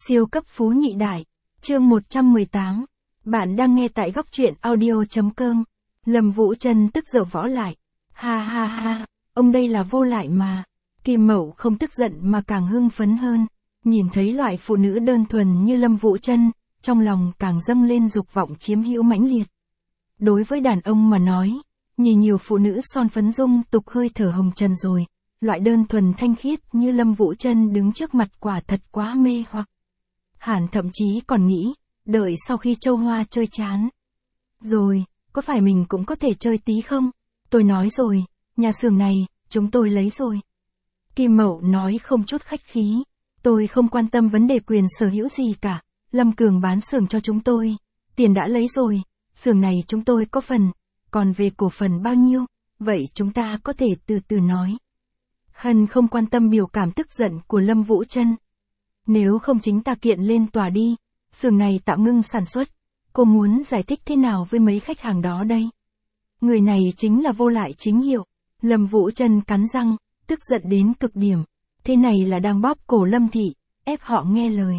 Siêu cấp phú nhị đại. Chương 118. Bạn đang nghe tại góc truyện audio.com. Lâm Vũ Trân tức giở võ lại. Ha ha ha, ông đây là vô lại mà. Kim Mậu không tức giận mà càng hưng phấn hơn. Nhìn thấy loại phụ nữ đơn thuần như Lâm Vũ Trân, trong lòng càng dâng lên dục vọng chiếm hữu mãnh liệt. Đối với đàn ông mà nói, nhìn nhiều phụ nữ son phấn dung tục hơi thở hồng trần rồi, loại đơn thuần thanh khiết như Lâm Vũ Trân đứng trước mặt quả thật quá mê hoặc. Hàn thậm chí còn nghĩ, đợi sau khi châu hoa chơi chán rồi, có phải mình cũng có thể chơi tí không? Tôi nói rồi, nhà xưởng này, chúng tôi lấy rồi. Kim Mậu nói không chút khách khí, tôi không quan tâm vấn đề quyền sở hữu gì cả, Lâm Cường bán xưởng cho chúng tôi, tiền đã lấy rồi, xưởng này chúng tôi có phần, còn về cổ phần bao nhiêu, vậy chúng ta có thể từ từ nói. Hân không quan tâm biểu cảm tức giận của Lâm Vũ Trân. Nếu không chính ta kiện lên tòa đi, xưởng này tạm ngưng sản xuất, cô muốn giải thích thế nào với mấy khách hàng đó đây? Người này chính là vô lại chính hiệu. Lâm Vũ Trân cắn răng, tức giận đến cực điểm. Thế này là đang bóp cổ Lâm Thị, ép họ nghe lời.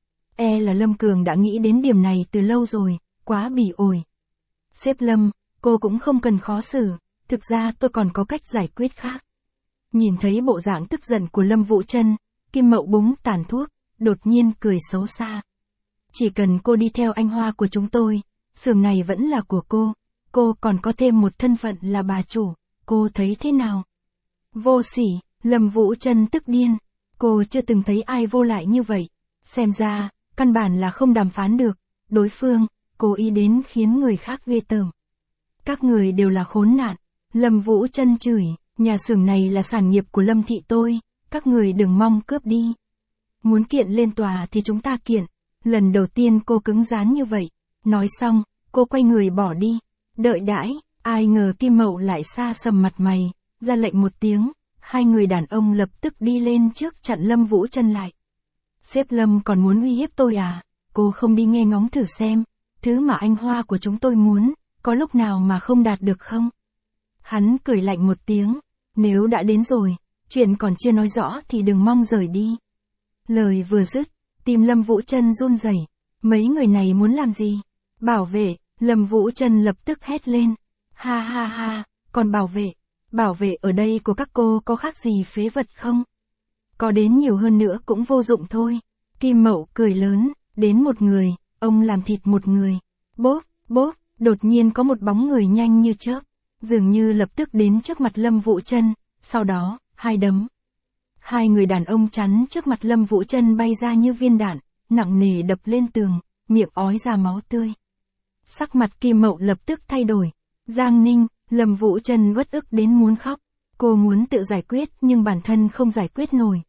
Là Lâm Cường đã nghĩ đến điểm này từ lâu rồi, quá bỉ ổi. Sếp Lâm, cô cũng không cần khó xử, thực ra tôi còn có cách giải quyết khác. Nhìn thấy bộ dạng tức giận của Lâm Vũ Trân, Kim Mậu búng tàn thuốc, đột nhiên cười xấu xa. Chỉ cần cô đi theo anh Hoa của chúng tôi, xưởng này vẫn là của cô còn có thêm một thân phận là bà chủ, cô thấy thế nào? Vô sỉ, Lâm Vũ Trân tức điên, cô chưa từng thấy ai vô lại như vậy, xem ra, căn bản là không đàm phán được, đối phương, cố ý đến khiến người khác ghê tởm. Các người đều là khốn nạn, Lâm Vũ Trân chửi, nhà xưởng này là sản nghiệp của Lâm Thị tôi, các người đừng mong cướp đi. Muốn kiện lên tòa thì chúng ta kiện. Lần đầu tiên cô cứng rắn như vậy. Nói xong, cô quay người bỏ đi. Đợi đãi, ai ngờ Kim Mậu lại xa sầm mặt mày, ra lệnh một tiếng. Hai người đàn ông lập tức đi lên trước chặn Lâm Vũ Trân lại. Sếp Lâm còn muốn uy hiếp tôi à? Cô không đi nghe ngóng thử xem. Thứ mà anh Hoa của chúng tôi muốn, có lúc nào mà không đạt được không? Hắn cười lạnh một tiếng. Nếu đã đến rồi, chuyện còn chưa nói rõ thì đừng mong rời đi. Lời vừa dứt, tim Lâm Vũ Trân run rẩy. Mấy người này muốn làm gì? Bảo vệ, Lâm Vũ Trân lập tức hét lên. Ha ha ha, còn bảo vệ ở đây của các cô có khác gì phế vật không? Có đến nhiều hơn nữa cũng vô dụng thôi. Kim Mậu cười lớn, đến một người, ông làm thịt một người. Bốp, bốp, đột nhiên có một bóng người nhanh như chớp, dường như lập tức đến trước mặt Lâm Vũ Trân, sau đó, hai đấm. Hai người đàn ông chắn trước mặt Lâm Vũ Trân bay ra như viên đạn, nặng nề đập lên tường, miệng ói ra máu tươi. Sắc mặt Kim Mậu lập tức thay đổi. Giang Ninh, Lâm Vũ Trân uất ức đến muốn khóc. Cô muốn tự giải quyết nhưng bản thân không giải quyết nổi.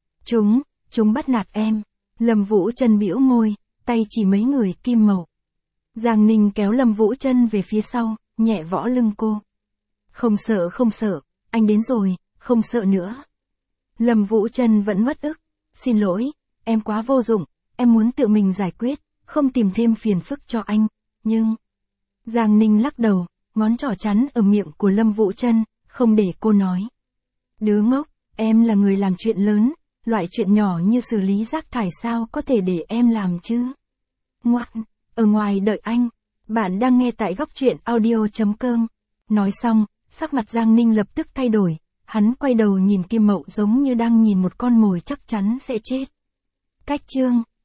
Chúng bắt nạt em. Lâm Vũ Trân bĩu môi, tay chỉ mấy người Kim Mậu. Giang Ninh kéo Lâm Vũ Trân về phía sau, nhẹ võ lưng cô. Không sợ, anh đến rồi, không sợ nữa. Lâm Vũ Trân vẫn uất ức. Xin lỗi, em quá vô dụng, em muốn tự mình giải quyết, không tìm thêm phiền phức cho anh, nhưng... Giang Ninh lắc đầu, ngón trỏ chắn ở miệng của Lâm Vũ Trân, không để cô nói. Đứa ngốc, em là người làm chuyện lớn, loại chuyện nhỏ như xử lý rác thải sao có thể để em làm chứ? Ngoan, ở ngoài đợi anh. Bạn đang nghe tại góc truyện audio.com. Nói xong, sắc mặt Giang Ninh lập tức thay đổi. Hắn quay đầu nhìn Kim Mậu giống như đang nhìn một con mồi chắc chắn sẽ chết. Cách chương